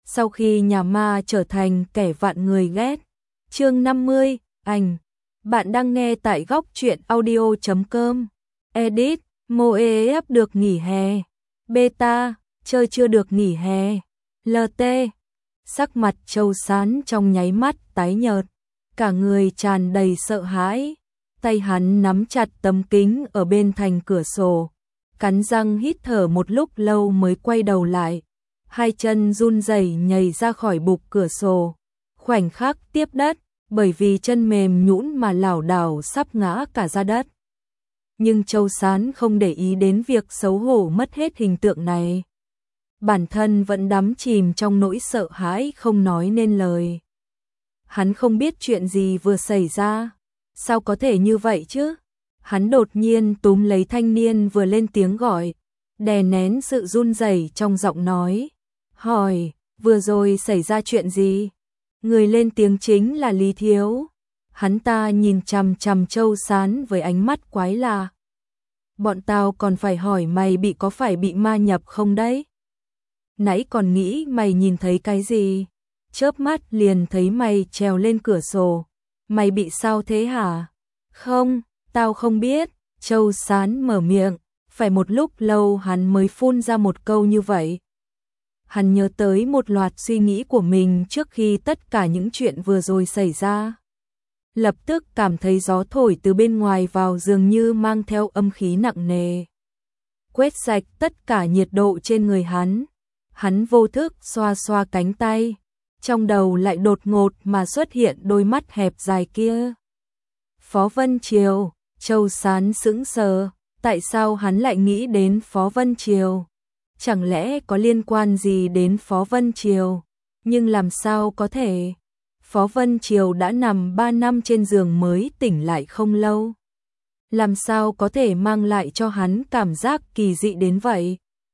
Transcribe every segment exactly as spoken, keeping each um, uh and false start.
sau khi nhà ma trở thành kẻ vạn người ghét. Chương năm mươi, ảnh. Bạn đang nghe tại góc truyện audio chấm com. Edit, Moef được nghỉ hè. Beta, chơi chưa được nghỉ hè. lờ tê. Sắc mặt Châu Sán trong nháy mắt tái nhợt, cả người tràn đầy sợ hãi. Tay hắn nắm chặt tấm kính ở bên thành cửa sổ, cắn răng hít thở một lúc lâu mới quay đầu lại. Hai chân run rẩy nhảy ra khỏi bục cửa sổ, khoảnh khắc tiếp đất, bởi vì chân mềm nhũn mà lảo đảo sắp ngã cả ra đất. Nhưng Châu Sán không để ý đến việc xấu hổ mất hết hình tượng này. Bản thân vẫn đắm chìm trong nỗi sợ hãi không nói nên lời. Hắn không biết chuyện gì vừa xảy ra. Sao có thể như vậy chứ? Hắn đột nhiên túm lấy thanh niên vừa lên tiếng gọi, đè nén sự run rẩy trong giọng nói. Hỏi, vừa rồi xảy ra chuyện gì? Người lên tiếng chính là Lý Thiếu. Hắn ta nhìn chằm chằm Châu Sán với ánh mắt quái lạ. Bọn tao còn phải hỏi mày bị có phải bị ma nhập không đấy? Nãy còn nghĩ mày nhìn thấy cái gì? Chớp mắt liền thấy mày trèo lên cửa sổ. Mày bị sao thế hả? Không, tao không biết. Châu Sán mở miệng, phải một lúc lâu hắn mới phun ra một câu như vậy. Hắn nhớ tới một loạt suy nghĩ của mình trước khi tất cả những chuyện vừa rồi xảy ra. Lập tức cảm thấy gió thổi từ bên ngoài vào dường như mang theo âm khí nặng nề, quét sạch tất cả nhiệt độ trên người hắn. Hắn vô thức xoa xoa cánh tay, trong đầu lại đột ngột mà xuất hiện đôi mắt hẹp dài kia. Phó Vân Triều. Châu Sán sững sờ, tại sao hắn lại nghĩ đến Phó Vân Triều? Chẳng lẽ có liên quan gì đến Phó Vân Triều? Nhưng làm sao có thể? Phó Vân Triều đã nằm ba năm trên giường mới tỉnh lại không lâu. Làm sao có thể mang lại cho hắn cảm giác kỳ dị đến vậy?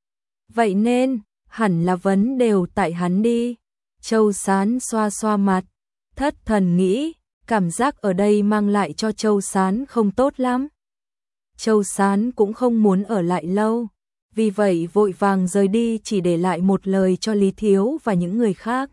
Vậy nên, hẳn là vấn đều tại hắn đi. Châu Sán xoa xoa mặt, thất thần nghĩ, cảm giác ở đây mang lại cho Châu Sán không tốt lắm. Châu Sán cũng không muốn ở lại lâu, vì vậy vội vàng rời đi chỉ để lại một lời cho Lý Thiếu và những người khác.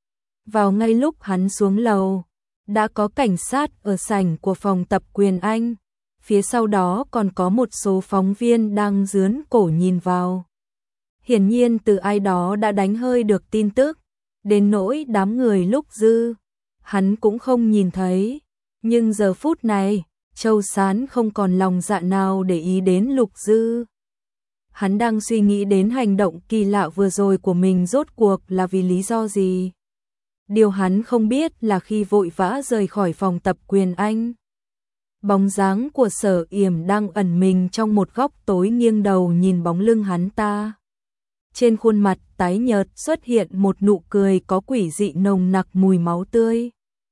Vào ngay lúc hắn xuống lầu, đã có cảnh sát ở sảnh của phòng tập quyền Anh, phía sau đó còn có một số phóng viên đang dướn cổ nhìn vào. Hiển nhiên từ ai đó đã đánh hơi được tin tức, đến nỗi đám người lúc dư, hắn cũng không nhìn thấy. Nhưng giờ phút này, Châu Sán không còn lòng dạ nào để ý đến Lục Dư. Hắn đang suy nghĩ đến hành động kỳ lạ vừa rồi của mình rốt cuộc là vì lý do gì. Điều hắn không biết là khi vội vã rời khỏi phòng tập quyền Anh, bóng dáng của Sở Yểm đang ẩn mình trong một góc tối nghiêng đầu nhìn bóng lưng hắn ta. Trên khuôn mặt tái nhợt xuất hiện một nụ cười có quỷ dị nồng nặc mùi máu tươi.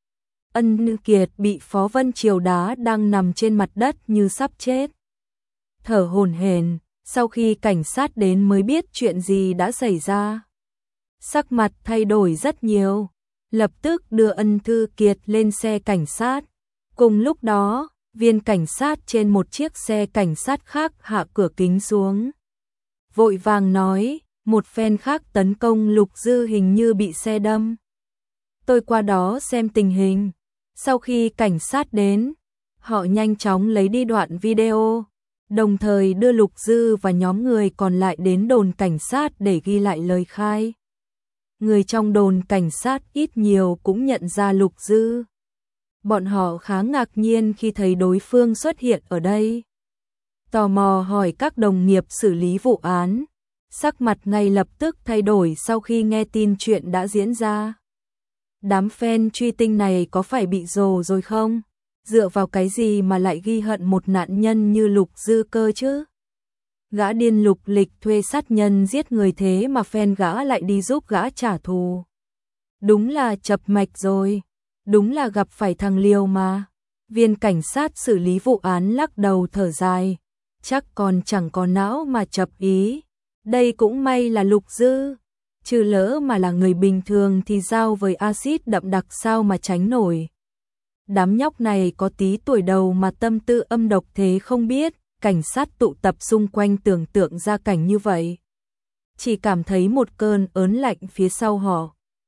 Ân Kiệt bị Phó Vân Triều đá đang nằm trên mặt đất như sắp chết. Thở hổn hển, sau khi cảnh sát đến mới biết chuyện gì đã xảy ra. Sắc mặt thay đổi rất nhiều, lập tức đưa Ân Thư Kiệt lên xe cảnh sát. Cùng lúc đó, viên cảnh sát trên một chiếc xe cảnh sát khác hạ cửa kính xuống. Vội vàng nói, một phen khác tấn công Lục Dư hình như bị xe đâm. Tôi qua đó xem tình hình. Sau khi cảnh sát đến, họ nhanh chóng lấy đi đoạn video, đồng thời đưa Lục Dư và nhóm người còn lại đến đồn cảnh sát để ghi lại lời khai. Người trong đồn cảnh sát ít nhiều cũng nhận ra Lục Dư. Bọn họ khá ngạc nhiên khi thấy đối phương xuất hiện ở đây. Tò mò hỏi các đồng nghiệp xử lý vụ án. Sắc mặt ngay lập tức thay đổi sau khi nghe tin chuyện đã diễn ra. Đám fan truy tinh này có phải bị rồ rồi không? Dựa vào cái gì mà lại ghi hận một nạn nhân như Lục Dư cơ chứ? Gã điên Lục Lịch thuê sát nhân giết người thế mà fan gã lại đi giúp gã trả thù. Đúng là chập mạch rồi. Đúng là gặp phải thằng liều mà. Viên cảnh sát xử lý vụ án lắc đầu thở dài. Chắc còn chẳng có não mà chập ý. Đây cũng may là Lục Dư. Chứ lỡ mà là người bình thường thì dao với axit đậm đặc sao mà tránh nổi. Đám nhóc này có tí tuổi đầu mà tâm tư âm độc thế không biết. Cảnh sát tụ tập xung quanh tưởng tượng ra cảnh như vậy, chỉ cảm thấy một cơn ớn lạnh phía sau họ.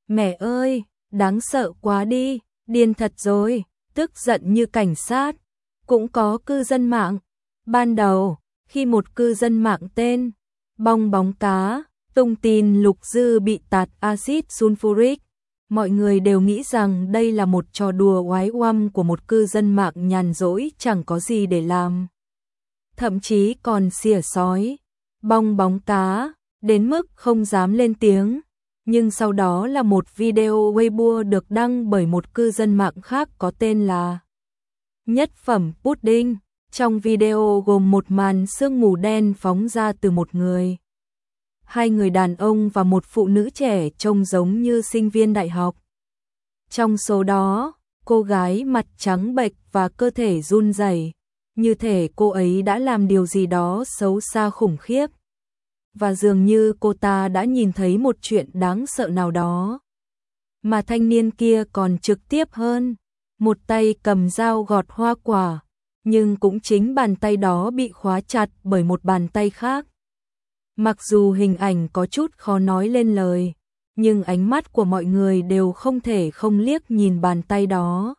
Mẹ ơi, đáng sợ quá đi, điên thật rồi, tức giận như cảnh sát. Cũng có cư dân mạng. Ban đầu, khi một cư dân mạng tên Bong Bóng Cá tung tin Lục Dư bị tạt axit sulfuric, mọi người đều nghĩ rằng đây là một trò đùa oái oăm của một cư dân mạng nhàn rỗi chẳng có gì để làm. Thậm chí còn xỉa xói Bong Bóng Cá đến mức không dám lên tiếng. Nhưng sau đó là một video Weibo được đăng bởi một cư dân mạng khác có tên là Nhất Phẩm Pudding. Trong video gồm một màn sương mù đen phóng ra từ một người, hai người đàn ông và một phụ nữ trẻ trông giống như sinh viên đại học. Trong số đó, cô gái mặt trắng bệch và cơ thể run rẩy, như thể cô ấy đã làm điều gì đó xấu xa khủng khiếp. Và dường như cô ta đã nhìn thấy một chuyện đáng sợ nào đó. Mà thanh niên kia còn trực tiếp hơn, một tay cầm dao gọt hoa quả, nhưng cũng chính bàn tay đó bị khóa chặt bởi một bàn tay khác. Mặc dù hình ảnh có chút khó nói lên lời, nhưng ánh mắt của mọi người đều không thể không liếc nhìn bàn tay đó.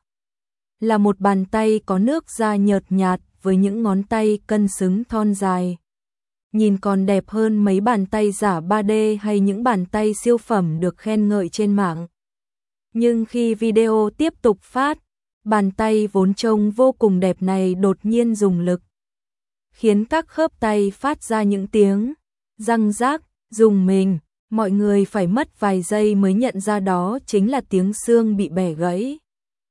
Là một bàn tay có nước da nhợt nhạt với những ngón tay cân xứng thon dài. Nhìn còn đẹp hơn mấy bàn tay giả ba D hay những bàn tay siêu phẩm được khen ngợi trên mạng. Nhưng khi video tiếp tục phát, bàn tay vốn trông vô cùng đẹp này đột nhiên dùng lực, khiến các khớp tay phát ra những tiếng răng rác, rùng mình. Mọi người phải mất vài giây mới nhận ra đó chính là tiếng xương bị bẻ gãy.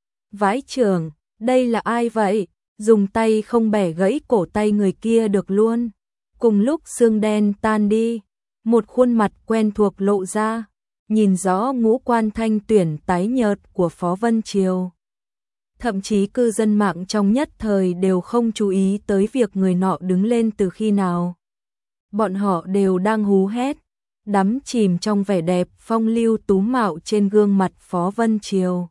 Vãi chưởng, đây là ai vậy? Dùng tay không bẻ gãy cổ tay người kia được luôn. Cùng lúc xương đen tan đi, một khuôn mặt quen thuộc lộ ra, nhìn rõ ngũ quan thanh tuyển tái nhợt của Phó Vân Triều. Thậm chí cư dân mạng trong nhất thời đều không chú ý tới việc người nọ đứng lên từ khi nào. Bọn họ đều đang hú hét, đắm chìm trong vẻ đẹp phong lưu tú mạo trên gương mặt Phó Vân Triều.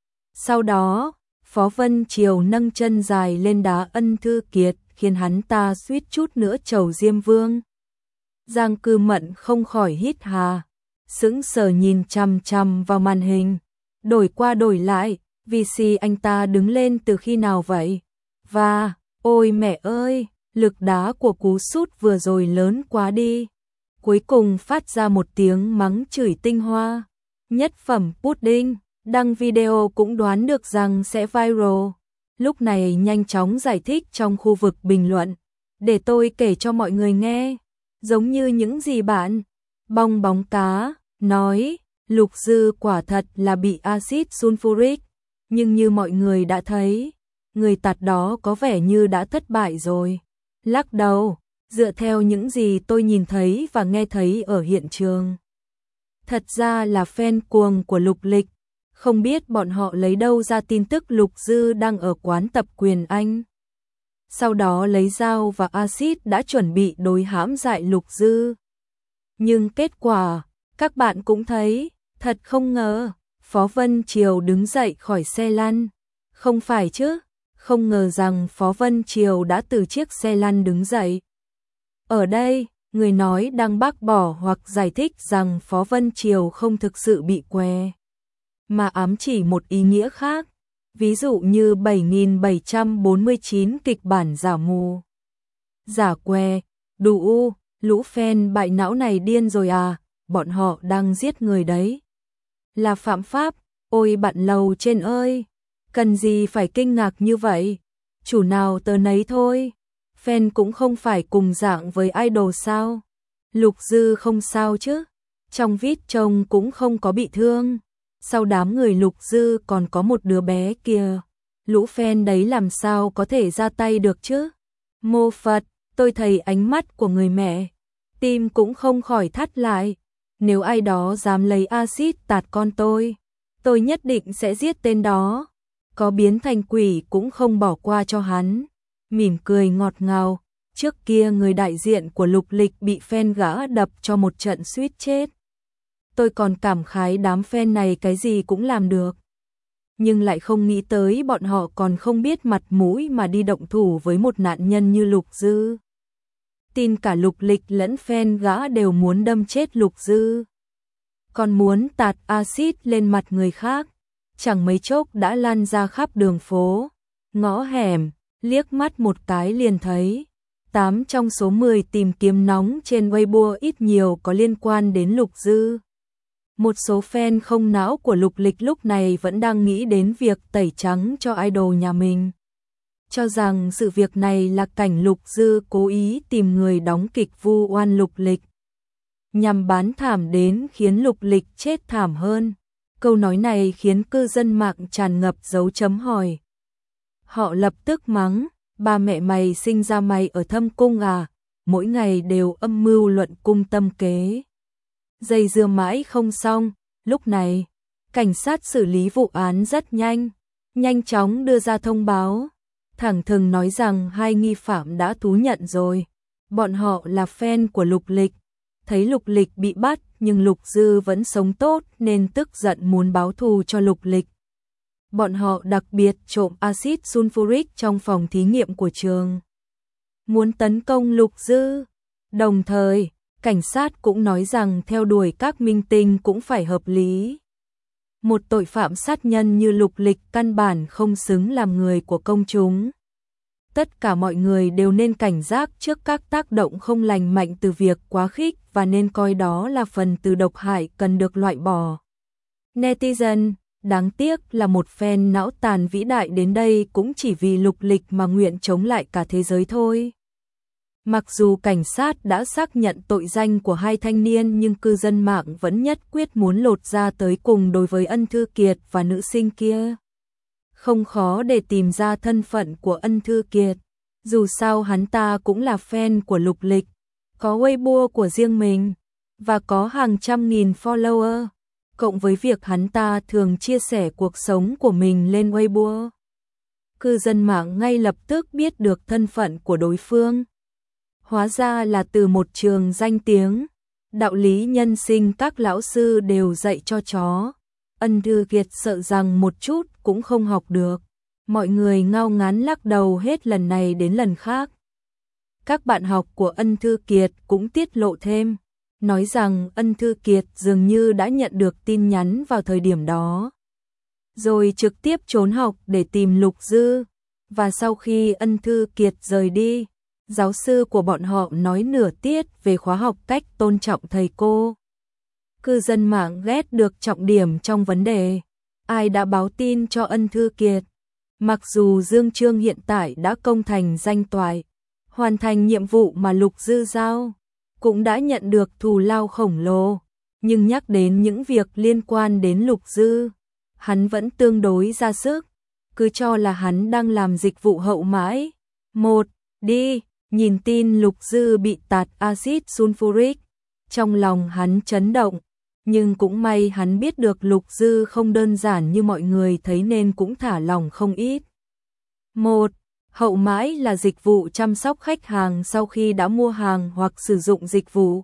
Sau đó, Phó Vân Triều nâng chân dài lên đá Ân Thư Kiệt, khiến hắn ta suýt chút nữa trầu Diêm Vương. Giang Cư Mận không khỏi hít hà, sững sờ nhìn chằm chằm vào màn hình, đổi qua đổi lại, vê xê anh ta đứng lên từ khi nào vậy? Và, ôi mẹ ơi, lực đá của cú sút vừa rồi lớn quá đi. Cuối cùng phát ra một tiếng mắng chửi tinh hoa. Nhất Phẩm Pudding đăng video cũng đoán được rằng sẽ viral. Lúc này nhanh chóng giải thích trong khu vực bình luận, để tôi kể cho mọi người nghe. Giống như những gì bạn Bong Bóng Cá nói, Lục Dư quả thật là bị axit sulfuric, nhưng như mọi người đã thấy, người tạt đó có vẻ như đã thất bại rồi. Lắc đầu, dựa theo những gì tôi nhìn thấy và nghe thấy ở hiện trường. Thật ra là fan cuồng của Lục Lịch, không biết bọn họ lấy đâu ra tin tức Lục Dư đang ở quán tập quyền Anh. Sau đó lấy dao và axit đã chuẩn bị đối hãm hại Lục Dư. Nhưng kết quả, các bạn cũng thấy, thật không ngờ, Phó Vân Triều đứng dậy khỏi xe lăn. Không phải chứ, không ngờ rằng Phó Vân Triều đã từ chiếc xe lăn đứng dậy. Ở đây, người nói đang bác bỏ hoặc giải thích rằng Phó Vân Triều không thực sự bị què, mà ám chỉ một ý nghĩa khác, ví dụ như bảy nghìn bảy trăm bốn mươi chín kịch bản giả mù, giả què, đủ, lũ fan bại não này điên rồi à, bọn họ đang giết người đấy. Là phạm pháp, ôi bạn lầu trên ơi, cần gì phải kinh ngạc như vậy, chủ nào tớ nấy thôi, fan cũng không phải cùng dạng với idol sao. Lục Dư không sao chứ, trong vít trông cũng không có bị thương. Sau đám người Lục Dư còn có một đứa bé kìa, lũ fan đấy làm sao có thể ra tay được chứ. Mô Phật, tôi thấy ánh mắt của người mẹ, tim cũng không khỏi thắt lại. Nếu ai đó dám lấy axit tạt con tôi, tôi nhất định sẽ giết tên đó, có biến thành quỷ cũng không bỏ qua cho hắn. Mỉm cười ngọt ngào, trước kia người đại diện của Lục Lịch bị fan gã đập cho một trận suýt chết. Tôi còn cảm khái đám fan này cái gì cũng làm được. Nhưng lại không nghĩ tới bọn họ còn không biết mặt mũi mà đi động thủ với một nạn nhân như Lục Dư. Tin cả Lục Lịch lẫn fan gã đều muốn đâm chết Lục Dư. còn muốn tạt axit lên mặt người khác, chẳng mấy chốc đã lan ra khắp đường phố, ngõ hẻm, liếc mắt một cái liền thấy. tám trong số mười tìm kiếm nóng trên Weibo ít nhiều có liên quan đến Lục Dư. Một số fan không não của Lục Lịch lúc này vẫn đang nghĩ đến việc tẩy trắng cho idol nhà mình, cho rằng sự việc này là cảnh Lục Dư cố ý tìm người đóng kịch vu oan Lục Lịch, nhằm bán thảm đến khiến Lục Lịch chết thảm hơn. Câu nói này khiến cư dân mạng tràn ngập dấu chấm hỏi. Họ lập tức mắng, ba mẹ mày sinh ra mày ở thâm cung à, mỗi ngày đều âm mưu luận cung tâm kế. Dây dưa mãi không xong, lúc này, cảnh sát xử lý vụ án rất nhanh, nhanh chóng đưa ra thông báo, thẳng thừng nói rằng hai nghi phạm đã thú nhận rồi. Bọn họ là fan của Lục Lịch, thấy Lục Lịch bị bắt nhưng Lục Dư vẫn sống tốt nên tức giận muốn báo thù cho Lục Lịch. Bọn họ đặc biệt trộm axit sulfuric trong phòng thí nghiệm của trường, muốn tấn công Lục Dư. Đồng thời, cảnh sát cũng nói rằng theo đuổi các minh tinh cũng phải hợp lý. Một tội phạm sát nhân như Lục Lịch căn bản không xứng làm người của công chúng. Tất cả mọi người đều nên cảnh giác trước các tác động không lành mạnh từ việc quá khích và nên coi đó là phần từ độc hại cần được loại bỏ. Netizen, đáng tiếc là một fan não tàn vĩ đại đến đây cũng chỉ vì Lục Lịch mà nguyện chống lại cả thế giới thôi. Mặc dù cảnh sát đã xác nhận tội danh của hai thanh niên nhưng cư dân mạng vẫn nhất quyết muốn lột ra tới cùng đối với Ân Thư Kiệt và nữ sinh kia. Không khó để tìm ra thân phận của Ân Thư Kiệt, dù sao hắn ta cũng là fan của Lục Lịch, có Weibo của riêng mình và có hàng trăm nghìn follower, cộng với việc hắn ta thường chia sẻ cuộc sống của mình lên Weibo. Cư dân mạng ngay lập tức biết được thân phận của đối phương. Hóa ra là từ một trường danh tiếng, đạo lý nhân sinh các lão sư đều dạy cho chó. Ân Thư Kiệt sợ rằng một chút cũng không học được. Mọi người ngao ngán lắc đầu hết lần này đến lần khác. Các bạn học của Ân Thư Kiệt cũng tiết lộ thêm, nói rằng Ân Thư Kiệt dường như đã nhận được tin nhắn vào thời điểm đó, rồi trực tiếp trốn học để tìm Lục Dư. Và sau khi Ân Thư Kiệt rời đi, giáo sư của bọn họ nói nửa tiết về khóa học cách tôn trọng thầy cô. Cư dân mạng ghét được trọng điểm trong vấn đề. Ai đã báo tin cho Ân Thư Kiệt? Mặc dù Dương Chương hiện tại đã công thành danh toại, hoàn thành nhiệm vụ mà Lục Dư giao, cũng đã nhận được thù lao khổng lồ, nhưng nhắc đến những việc liên quan đến Lục Dư, hắn vẫn tương đối ra sức, cứ cho là hắn đang làm dịch vụ hậu mãi. Một, đi, nhìn tin Lục Dư bị tạt axit sulfuric, trong lòng hắn chấn động, nhưng cũng may hắn biết được Lục Dư không đơn giản như mọi người thấy nên cũng thả lòng không ít. Một, hậu mãi là dịch vụ chăm sóc khách hàng sau khi đã mua hàng hoặc sử dụng dịch vụ.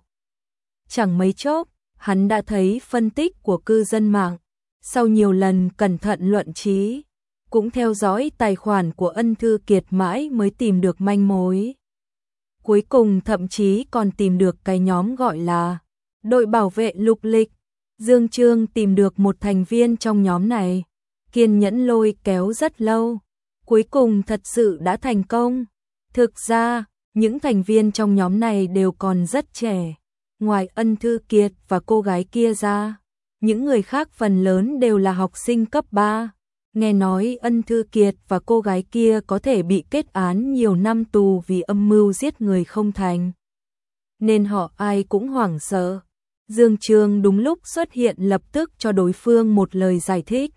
Chẳng mấy chốc, hắn đã thấy phân tích của cư dân mạng, sau nhiều lần cẩn thận luận trí, cũng theo dõi tài khoản của Ân Thư Kiệt mãi mới tìm được manh mối. Cuối cùng thậm chí còn tìm được cái nhóm gọi là đội bảo vệ Lục Lịch. Dương Chương tìm được một thành viên trong nhóm này, kiên nhẫn lôi kéo rất lâu, cuối cùng thật sự đã thành công. Thực ra, những thành viên trong nhóm này đều còn rất trẻ, ngoài Ân Thư Kiệt và cô gái kia ra, những người khác phần lớn đều là học sinh cấp ba. Nghe nói Ân Thư Kiệt và cô gái kia có thể bị kết án nhiều năm tù vì âm mưu giết người không thành, nên họ ai cũng hoảng sợ. Dương Chương đúng lúc xuất hiện lập tức cho đối phương một lời giải thích,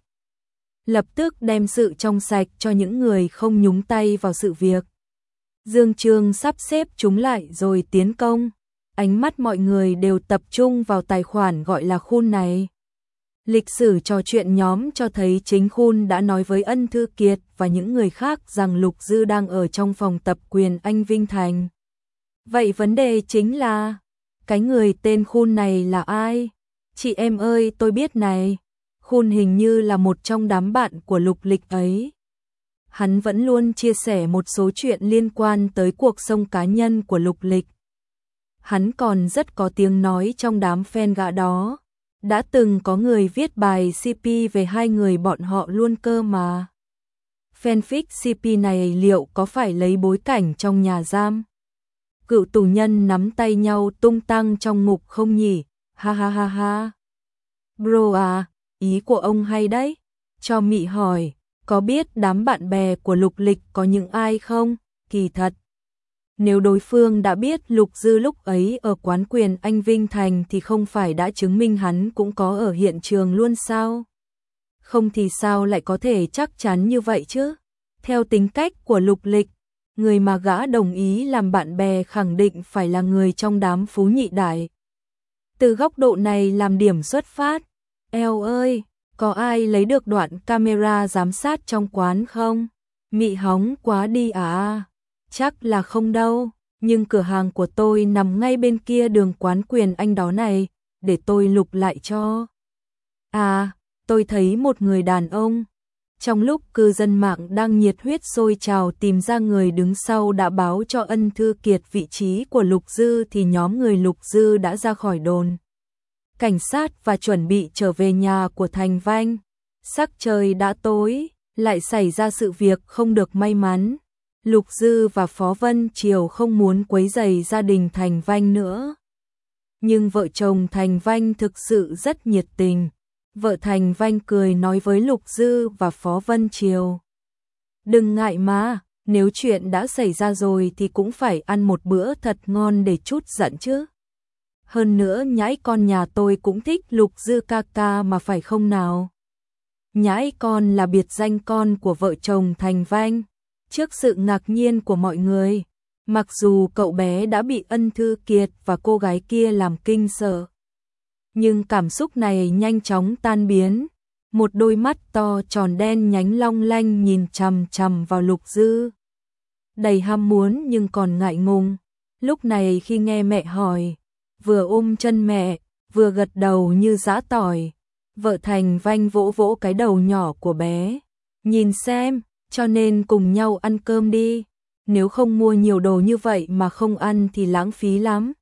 lập tức đem sự trong sạch cho những người không nhúng tay vào sự việc. Dương Chương sắp xếp chúng lại rồi tiến công, ánh mắt mọi người đều tập trung vào tài khoản gọi là Khun này. Lịch sử trò chuyện nhóm cho thấy chính Khun đã nói với Ân Thư Kiệt và những người khác rằng Lục Dư đang ở trong phòng tập quyền Anh Vinh Thành. Vậy vấn đề chính là, cái người tên Khun này là ai? Chị em ơi, tôi biết này. Khun hình như là một trong đám bạn của Lục Lịch ấy. Hắn vẫn luôn chia sẻ một số chuyện liên quan tới cuộc sống cá nhân của Lục Lịch. Hắn còn rất có tiếng nói trong đám fan gã đó. Đã từng có người viết bài xê pê về hai người bọn họ luôn cơ mà. Fanfic xê pê này liệu có phải lấy bối cảnh trong nhà giam? Cựu tù nhân nắm tay nhau tung tăng trong ngục không nhỉ? Ha ha ha ha. Bro à, ý của ông hay đấy. Cho Mị hỏi, có biết đám bạn bè của Lục Lịch có những ai không? Kỳ thật, nếu đối phương đã biết Lục Dư lúc ấy ở quán quyền anh Vinh Thành thì không phải đã chứng minh hắn cũng có ở hiện trường luôn sao? Không thì sao lại có thể chắc chắn như vậy chứ? Theo tính cách của Lục Lịch, người mà gã đồng ý làm bạn bè khẳng định phải là người trong đám phú nhị đại. Từ góc độ này làm điểm xuất phát, eo ơi, có ai lấy được đoạn camera giám sát trong quán không? Mị hóng quá đi à? Chắc là không đâu, nhưng cửa hàng của tôi nằm ngay bên kia đường quán quyền anh đó này, để tôi lục lại cho. À, tôi thấy một người đàn ông. Trong lúc cư dân mạng đang nhiệt huyết sôi trào tìm ra người đứng sau đã báo cho Ân Thư Kiệt vị trí của Lục Dư thì nhóm người Lục Dư đã ra khỏi đồn cảnh sát và chuẩn bị trở về nhà của Thành Vanh. Sắc trời đã tối, lại xảy ra sự việc không được may mắn. Lục Dư và Phó Vân Triều không muốn quấy rầy gia đình Thành Vanh nữa. Nhưng vợ chồng Thành Vanh thực sự rất nhiệt tình. Vợ Thành Vanh cười nói với Lục Dư và Phó Vân Triều. Đừng ngại mà, nếu chuyện đã xảy ra rồi thì cũng phải ăn một bữa thật ngon để chút giận chứ. Hơn nữa nhãi con nhà tôi cũng thích Lục Dư ca ca mà phải không nào? Nhãi con là biệt danh con của vợ chồng Thành Vanh. Trước sự ngạc nhiên của mọi người, mặc dù cậu bé đã bị Ân Thư Kiệt và cô gái kia làm kinh sợ, nhưng cảm xúc này nhanh chóng tan biến. Một đôi mắt to tròn đen nhánh long lanh nhìn chằm chằm vào Lục Dư, đầy ham muốn nhưng còn ngại ngùng. Lúc này khi nghe mẹ hỏi, vừa ôm chân mẹ, vừa gật đầu như giã tỏi. Vợ Thành Vanh vỗ vỗ cái đầu nhỏ của bé. Nhìn xem, cho nên cùng nhau ăn cơm đi. Nếu không mua nhiều đồ như vậy mà không ăn thì lãng phí lắm.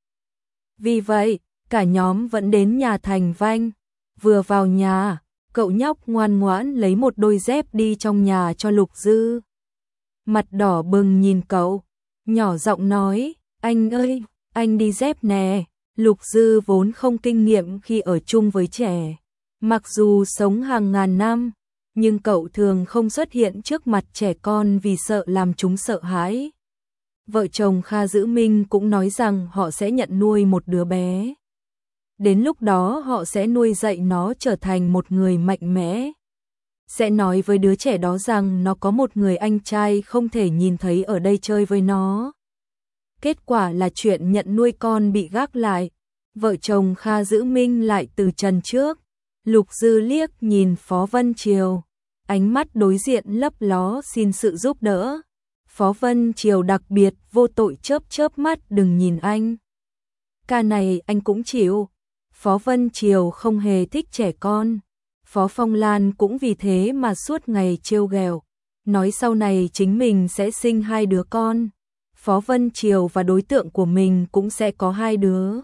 Vì vậy, cả nhóm vẫn đến nhà Thành Vanh. Vừa vào nhà, cậu nhóc ngoan ngoãn lấy một đôi dép đi trong nhà cho Lục Dư. Mặt đỏ bừng nhìn cậu, nhỏ giọng nói, anh ơi, anh đi dép nè. Lục Dư vốn không kinh nghiệm khi ở chung với trẻ. Mặc dù sống hàng ngàn năm, nhưng cậu thường không xuất hiện trước mặt trẻ con vì sợ làm chúng sợ hãi. Vợ chồng Kha Dữ Minh cũng nói rằng họ sẽ nhận nuôi một đứa bé. Đến lúc đó họ sẽ nuôi dạy nó trở thành một người mạnh mẽ. Sẽ nói với đứa trẻ đó rằng nó có một người anh trai không thể nhìn thấy ở đây chơi với nó. Kết quả là chuyện nhận nuôi con bị gác lại. Vợ chồng Kha Dữ Minh lại từ trần trước. Lục Dư liếc nhìn Phó Vân Triều, ánh mắt đối diện lấp ló xin sự giúp đỡ. Phó Vân Triều đặc biệt vô tội chớp chớp mắt, đừng nhìn anh. Ca này anh cũng chịu. Phó Vân Triều không hề thích trẻ con. Phó Phong Lan cũng vì thế mà suốt ngày trêu ghẹo, nói sau này chính mình sẽ sinh hai đứa con. Phó Vân Triều và đối tượng của mình cũng sẽ có hai đứa.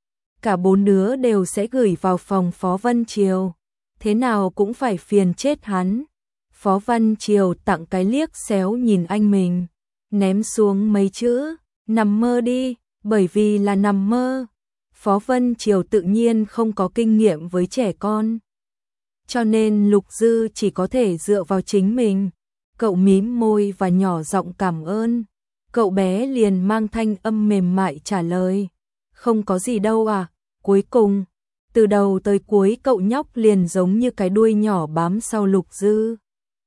Cả bốn đứa đều sẽ gửi vào phòng Phó Vân Triều. Thế nào cũng phải phiền chết hắn. Phó Vân Triều tặng cái liếc xéo nhìn anh mình, ném xuống mấy chữ, nằm mơ đi, bởi vì là nằm mơ. Phó Vân Triều tự nhiên không có kinh nghiệm với trẻ con, cho nên Lục Dư chỉ có thể dựa vào chính mình. Cậu mím môi và nhỏ giọng cảm ơn. Cậu bé liền mang thanh âm mềm mại trả lời, không có gì đâu à. Cuối cùng, từ đầu tới cuối cậu nhóc liền giống như cái đuôi nhỏ bám sau Lục Dư.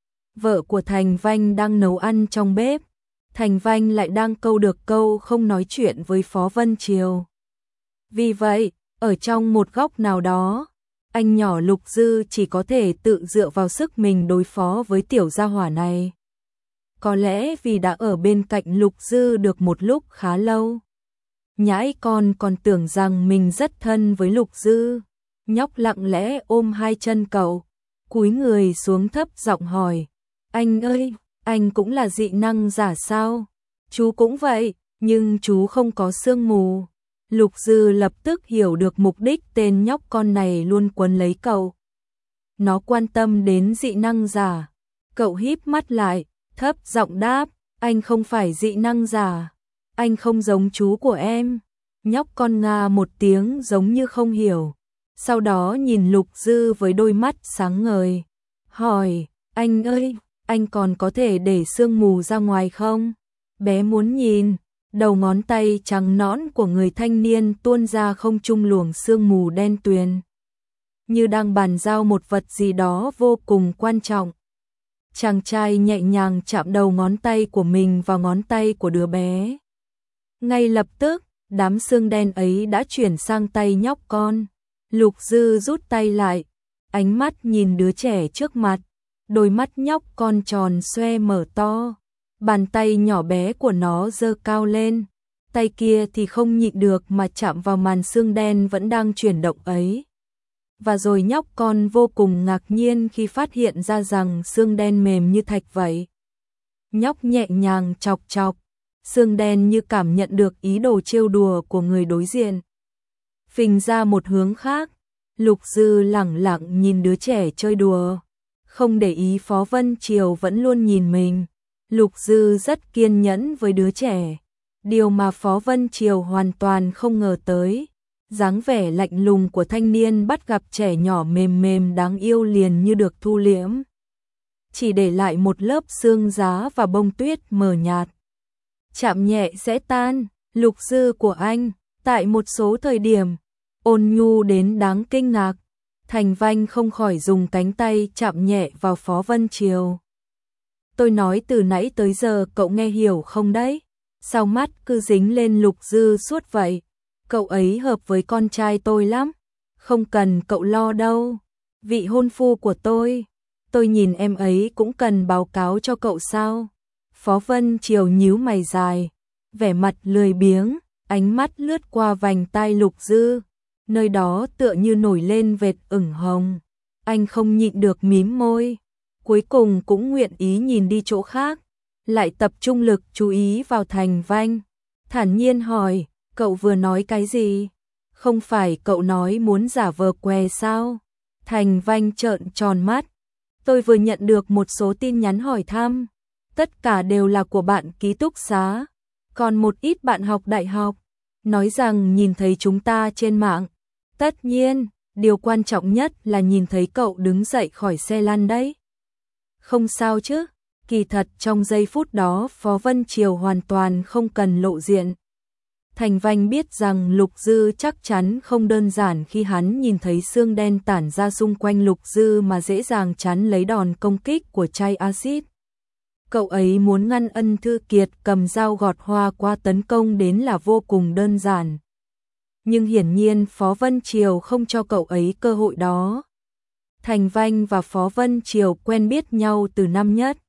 Vợ của Thành Vanh đang nấu ăn trong bếp. Thành Vanh lại đang câu được câu không nói chuyện với Phó Vân Triều. Vì vậy, ở trong một góc nào đó, anh nhỏ Lục Dư chỉ có thể tự dựa vào sức mình đối phó với tiểu gia hỏa này. Có lẽ vì đã ở bên cạnh Lục Dư được một lúc khá lâu, nhãi con còn tưởng rằng mình rất thân với Lục Dư. Nhóc lặng lẽ ôm hai chân cậu, cúi người xuống thấp giọng hỏi, anh ơi, anh cũng là dị năng giả sao? Chú cũng vậy, nhưng chú không có sương mù. Lục Dư lập tức hiểu được mục đích tên nhóc con này luôn quấn lấy cậu. Nó quan tâm đến dị năng giả. Cậu híp mắt lại, thấp giọng đáp, anh không phải dị năng giả. Anh không giống chú của em. Nhóc con nga một tiếng giống như không hiểu. Sau đó nhìn Lục Dư với đôi mắt sáng ngời. Hỏi, anh ơi, anh còn có thể để sương mù ra ngoài không? Bé muốn nhìn. Đầu ngón tay trắng nõn của người thanh niên tuôn ra không trung luồng sương mù đen tuyền. Như đang bàn giao một vật gì đó vô cùng quan trọng. Chàng trai nhẹ nhàng chạm đầu ngón tay của mình vào ngón tay của đứa bé. Ngay lập tức, đám sương đen ấy đã chuyển sang tay nhóc con. Lục Dư rút tay lại, ánh mắt nhìn đứa trẻ trước mặt. Đôi mắt nhóc con tròn xoe mở to. Bàn tay nhỏ bé của nó giơ cao lên. Tay kia thì không nhịn được mà chạm vào màn sương đen vẫn đang chuyển động ấy. Và rồi nhóc con vô cùng ngạc nhiên khi phát hiện ra rằng sương đen mềm như thạch vậy. Nhóc nhẹ nhàng chọc chọc, sương đen như cảm nhận được ý đồ trêu đùa của người đối diện. Phình ra một hướng khác, Lục Dư lẳng lặng nhìn đứa trẻ chơi đùa. Không để ý Phó Vân Triều vẫn luôn nhìn mình. Lục Dư rất kiên nhẫn với đứa trẻ. Điều mà Phó Vân Triều hoàn toàn không ngờ tới. Dáng vẻ lạnh lùng của thanh niên bắt gặp trẻ nhỏ mềm mềm đáng yêu liền như được thu liễm. Chỉ để lại một lớp sương giá và bông tuyết mờ nhạt. Chạm nhẹ sẽ tan, Lục Dư của anh, tại một số thời điểm, ôn nhu đến đáng kinh ngạc. Thành Vanh không khỏi dùng cánh tay chạm nhẹ vào Phó Vân Triều. Tôi nói từ nãy tới giờ cậu nghe hiểu không đấy? Sao mắt cứ dính lên Lục Dư suốt vậy? Cậu ấy hợp với con trai tôi lắm. Không cần cậu lo đâu. Vị hôn phu của tôi. Tôi nhìn em ấy cũng cần báo cáo cho cậu sao? Phó Vân Triều nhíu mày dài. Vẻ mặt lười biếng. Ánh mắt lướt qua vành tai Lục Dư. Nơi đó tựa như nổi lên vệt ửng hồng. Anh không nhịn được mím môi. Cuối cùng cũng nguyện ý nhìn đi chỗ khác. Lại tập trung lực chú ý vào Thành Vanh. Thản nhiên hỏi, cậu vừa nói cái gì? Không phải cậu nói muốn giả vờ què sao? Thành Vanh trợn tròn mắt. Tôi vừa nhận được một số tin nhắn hỏi thăm. Tất cả đều là của bạn ký túc xá. Còn một ít bạn học đại học. Nói rằng nhìn thấy chúng ta trên mạng. Tất nhiên, điều quan trọng nhất là nhìn thấy cậu đứng dậy khỏi xe lăn đấy. Không sao chứ? Kỳ thật trong giây phút đó Phó Vân Triều hoàn toàn không cần lộ diện. Thành Vanh biết rằng Lục Dư chắc chắn không đơn giản khi hắn nhìn thấy sương đen tản ra xung quanh Lục Dư mà dễ dàng chắn lấy đòn công kích của chai axit. Cậu ấy muốn ngăn Ân Thư Kiệt cầm dao gọt hoa qua tấn công đến là vô cùng đơn giản. Nhưng hiển nhiên Phó Vân Triều không cho cậu ấy cơ hội đó. Thành Vanh và Phó Vân Triều quen biết nhau từ năm nhất.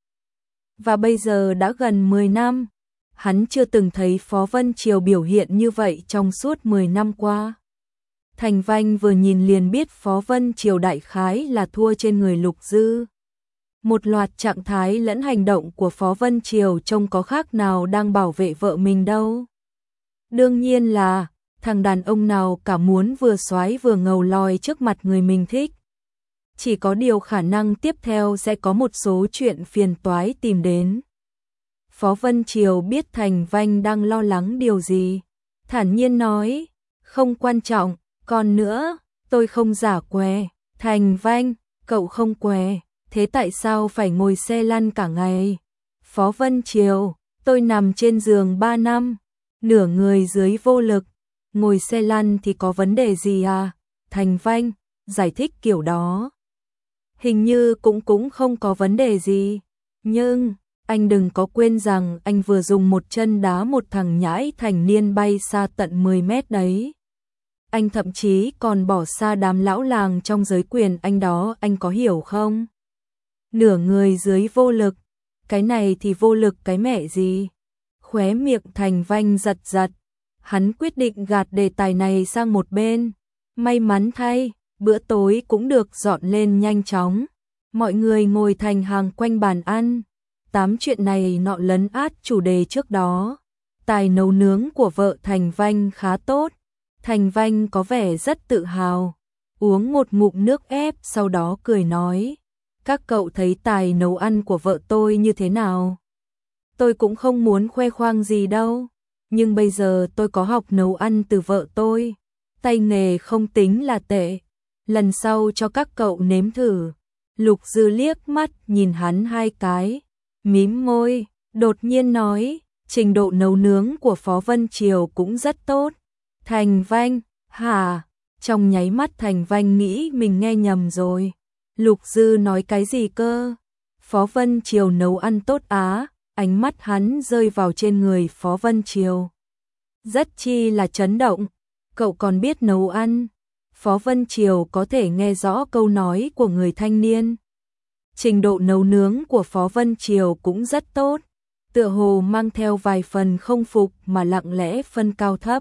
Và bây giờ đã gần mười năm. Hắn chưa từng thấy Phó Vân Triều biểu hiện như vậy trong suốt mười năm qua. Thành Vanh vừa nhìn liền biết Phó Vân Triều đại khái là thua trên người Lục Dư. Một loạt trạng thái lẫn hành động của Phó Vân Triều trông có khác nào đang bảo vệ vợ mình đâu. Đương nhiên là thằng đàn ông nào cả muốn vừa soái vừa ngầu lòi trước mặt người mình thích. Chỉ có điều khả năng tiếp theo sẽ có một số chuyện phiền toái tìm đến. Phó Vân Triều biết Thành Vanh đang lo lắng điều gì. Thản nhiên nói, không quan trọng, còn nữa, tôi không giả què. Thành Vanh, cậu không què, thế tại sao phải ngồi xe lăn cả ngày? Phó Vân Triều, tôi nằm trên giường ba năm, nửa người dưới vô lực, ngồi xe lăn thì có vấn đề gì à? Thành Vanh, giải thích kiểu đó. Hình như cũng cũng không có vấn đề gì, nhưng anh đừng có quên rằng anh vừa dùng một chân đá một thằng nhãi thành niên bay xa tận mười mét đấy. Anh thậm chí còn bỏ xa đám lão làng trong giới quyền anh đó, anh có hiểu không? Nửa người dưới vô lực, cái này thì vô lực cái mẹ gì? Khóe miệng Thành Vanh giật giật, hắn quyết định gạt đề tài này sang một bên. May mắn thay, bữa tối cũng được dọn lên nhanh chóng. Mọi người ngồi thành hàng quanh bàn ăn. Tám chuyện này nọ lấn át chủ đề trước đó. Tài nấu nướng của vợ Thành Vanh khá tốt. Thành Vanh có vẻ rất tự hào, uống một ngụm nước ép sau đó cười nói, các cậu thấy tài nấu ăn của vợ tôi như thế nào? Tôi cũng không muốn khoe khoang gì đâu, nhưng bây giờ tôi có học nấu ăn từ vợ tôi, tay nghề không tính là tệ, lần sau cho các cậu nếm thử. Lục Dư liếc mắt nhìn hắn hai cái, mím môi, đột nhiên nói, trình độ nấu nướng của Phó Vân Triều cũng rất tốt. Thành Vanh, hả? Trong nháy mắt Thành Vanh nghĩ mình nghe nhầm rồi. Lục Dư nói cái gì cơ? Phó Vân Triều nấu ăn tốt á, ánh mắt hắn rơi vào trên người Phó Vân Triều. Rất chi là chấn động, cậu còn biết nấu ăn. Phó Vân Triều có thể nghe rõ câu nói của người thanh niên. Trình độ nấu nướng của Phó Vân Triều cũng rất tốt, tựa hồ mang theo vài phần không phục mà lặng lẽ phân cao thấp.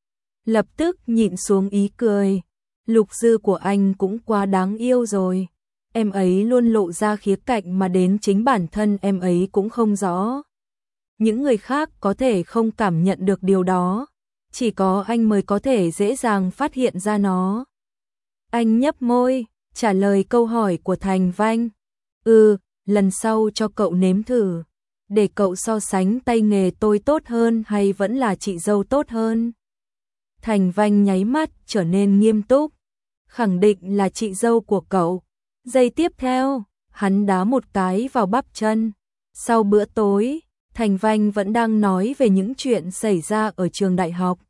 Lập tức nhịn xuống ý cười, Lục Dư của anh cũng quá đáng yêu rồi. Em ấy luôn lộ ra khía cạnh mà đến chính bản thân em ấy cũng không rõ. Những người khác có thể không cảm nhận được điều đó, chỉ có anh mới có thể dễ dàng phát hiện ra nó. Anh nhấp môi, trả lời câu hỏi của Thành Vanh. Ừ, lần sau cho cậu nếm thử, để cậu so sánh tay nghề tôi tốt hơn hay vẫn là chị dâu tốt hơn. Thành Vanh nháy mắt trở nên nghiêm túc, khẳng định là chị dâu của cậu. Giây tiếp theo, hắn đá một cái vào bắp chân. Sau bữa tối, Thành Vanh vẫn đang nói về những chuyện xảy ra ở trường đại học.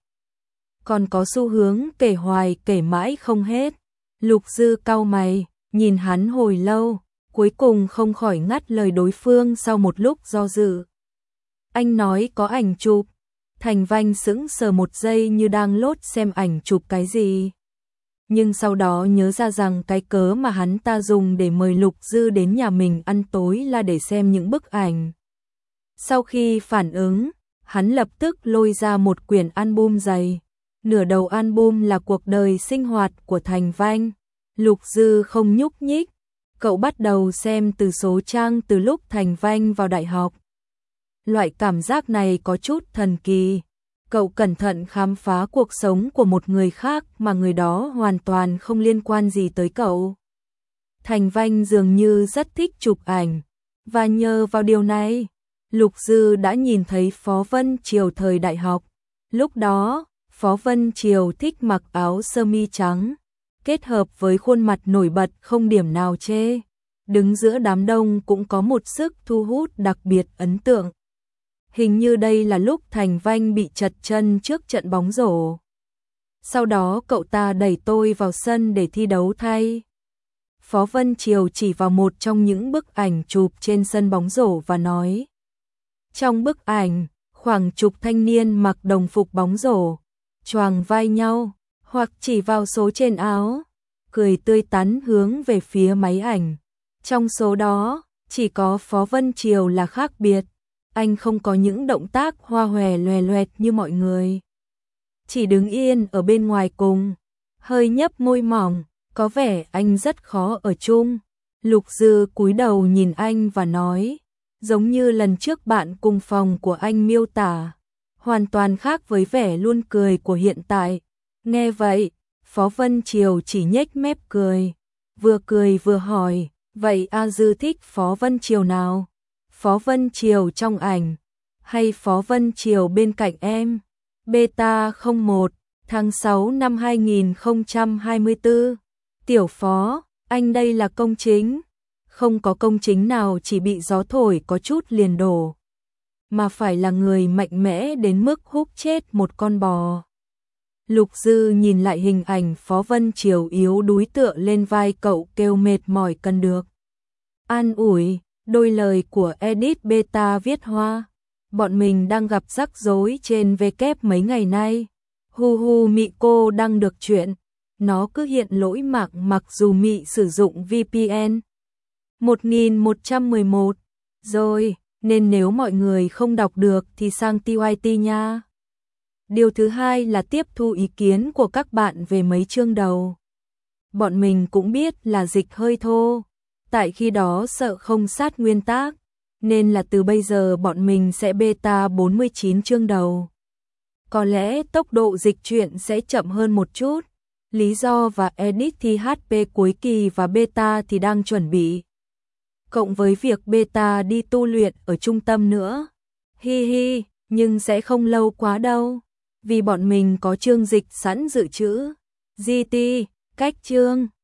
Còn có xu hướng kể hoài kể mãi không hết. Lục Dư cau mày, nhìn hắn hồi lâu, cuối cùng không khỏi ngắt lời đối phương sau một lúc do dự. Anh nói có ảnh chụp. Thành Vanh sững sờ một giây như đang lốt xem ảnh chụp cái gì. Nhưng sau đó nhớ ra rằng cái cớ mà hắn ta dùng để mời Lục Dư đến nhà mình ăn tối là để xem những bức ảnh. Sau khi phản ứng, hắn lập tức lôi ra một quyển album dày. Nửa đầu album là cuộc đời sinh hoạt của Thành Vanh. Lục Dư không nhúc nhích, cậu bắt đầu xem từ số trang từ lúc Thành Vanh vào đại học. Loại cảm giác này có chút thần kỳ. Cậu cẩn thận khám phá cuộc sống của một người khác mà người đó hoàn toàn không liên quan gì tới cậu. Thành Vanh dường như rất thích chụp ảnh, và nhờ vào điều này, Lục Dư đã nhìn thấy Phó Vân Triều thời đại học. Lúc đó, Phó Vân Triều thích mặc áo sơ mi trắng, kết hợp với khuôn mặt nổi bật không điểm nào chê. Đứng giữa đám đông cũng có một sức thu hút đặc biệt ấn tượng. Hình như đây là lúc Thành Vanh bị trật chân trước trận bóng rổ. Sau đó cậu ta đẩy tôi vào sân để thi đấu thay. Phó Vân Triều chỉ vào một trong những bức ảnh chụp trên sân bóng rổ và nói. Trong bức ảnh, khoảng chục thanh niên mặc đồng phục bóng rổ, choàng vai nhau, hoặc chỉ vào số trên áo, cười tươi tắn hướng về phía máy ảnh. Trong số đó, chỉ có Phó Vân Triều là khác biệt. Anh không có những động tác hoa hòe loè loẹt như mọi người. Chỉ đứng yên ở bên ngoài cùng, hơi nhấp môi mỏng, có vẻ anh rất khó ở chung. Lục Dư cúi đầu nhìn anh và nói, giống như lần trước bạn cùng phòng của anh miêu tả, hoàn toàn khác với vẻ luôn cười của hiện tại. Nghe vậy, Phó Vân Triều chỉ nhếch mép cười, vừa cười vừa hỏi, vậy A Dư thích Phó Vân Triều nào? Phó Vân Triều trong ảnh, hay Phó Vân Triều bên cạnh em? Beta không một, tháng sáu năm hai nghìn không trăm hai mươi tư. Tiểu Phó, anh đây là công chính. Không có công chính nào chỉ bị gió thổi có chút liền đổ, mà phải là người mạnh mẽ đến mức húc chết một con bò. Lục Dư nhìn lại hình ảnh Phó Vân Triều yếu đuối tựa lên vai cậu kêu mệt mỏi cần được an ủi. Đôi lời của Edit Beta viết hoa. Bọn mình đang gặp rắc rối trên W mấy ngày nay. Hu hu Mị cô đăng được chuyện. Nó cứ hiện lỗi mạng mặc dù Mị sử dụng vê pê en. một nghìn một trăm mười một. Rồi, nên nếu mọi người không đọc được thì sang tê i tê nha. Điều thứ hai là tiếp thu ý kiến của các bạn về mấy chương đầu. Bọn mình cũng biết là dịch hơi thô. Tại khi đó sợ không sát nguyên tác, nên là từ bây giờ bọn mình sẽ beta bốn mươi chín chương đầu. có lẽ tốc độ dịch truyện sẽ chậm hơn một chút. Lý do và edit thì hát pê cuối kỳ và beta thì đang chuẩn bị. Cộng với việc beta đi tu luyện ở trung tâm nữa. Hi hi, nhưng sẽ không lâu quá đâu. Vì bọn mình có chương dịch sẵn dự trữ. giê tê, cách chương.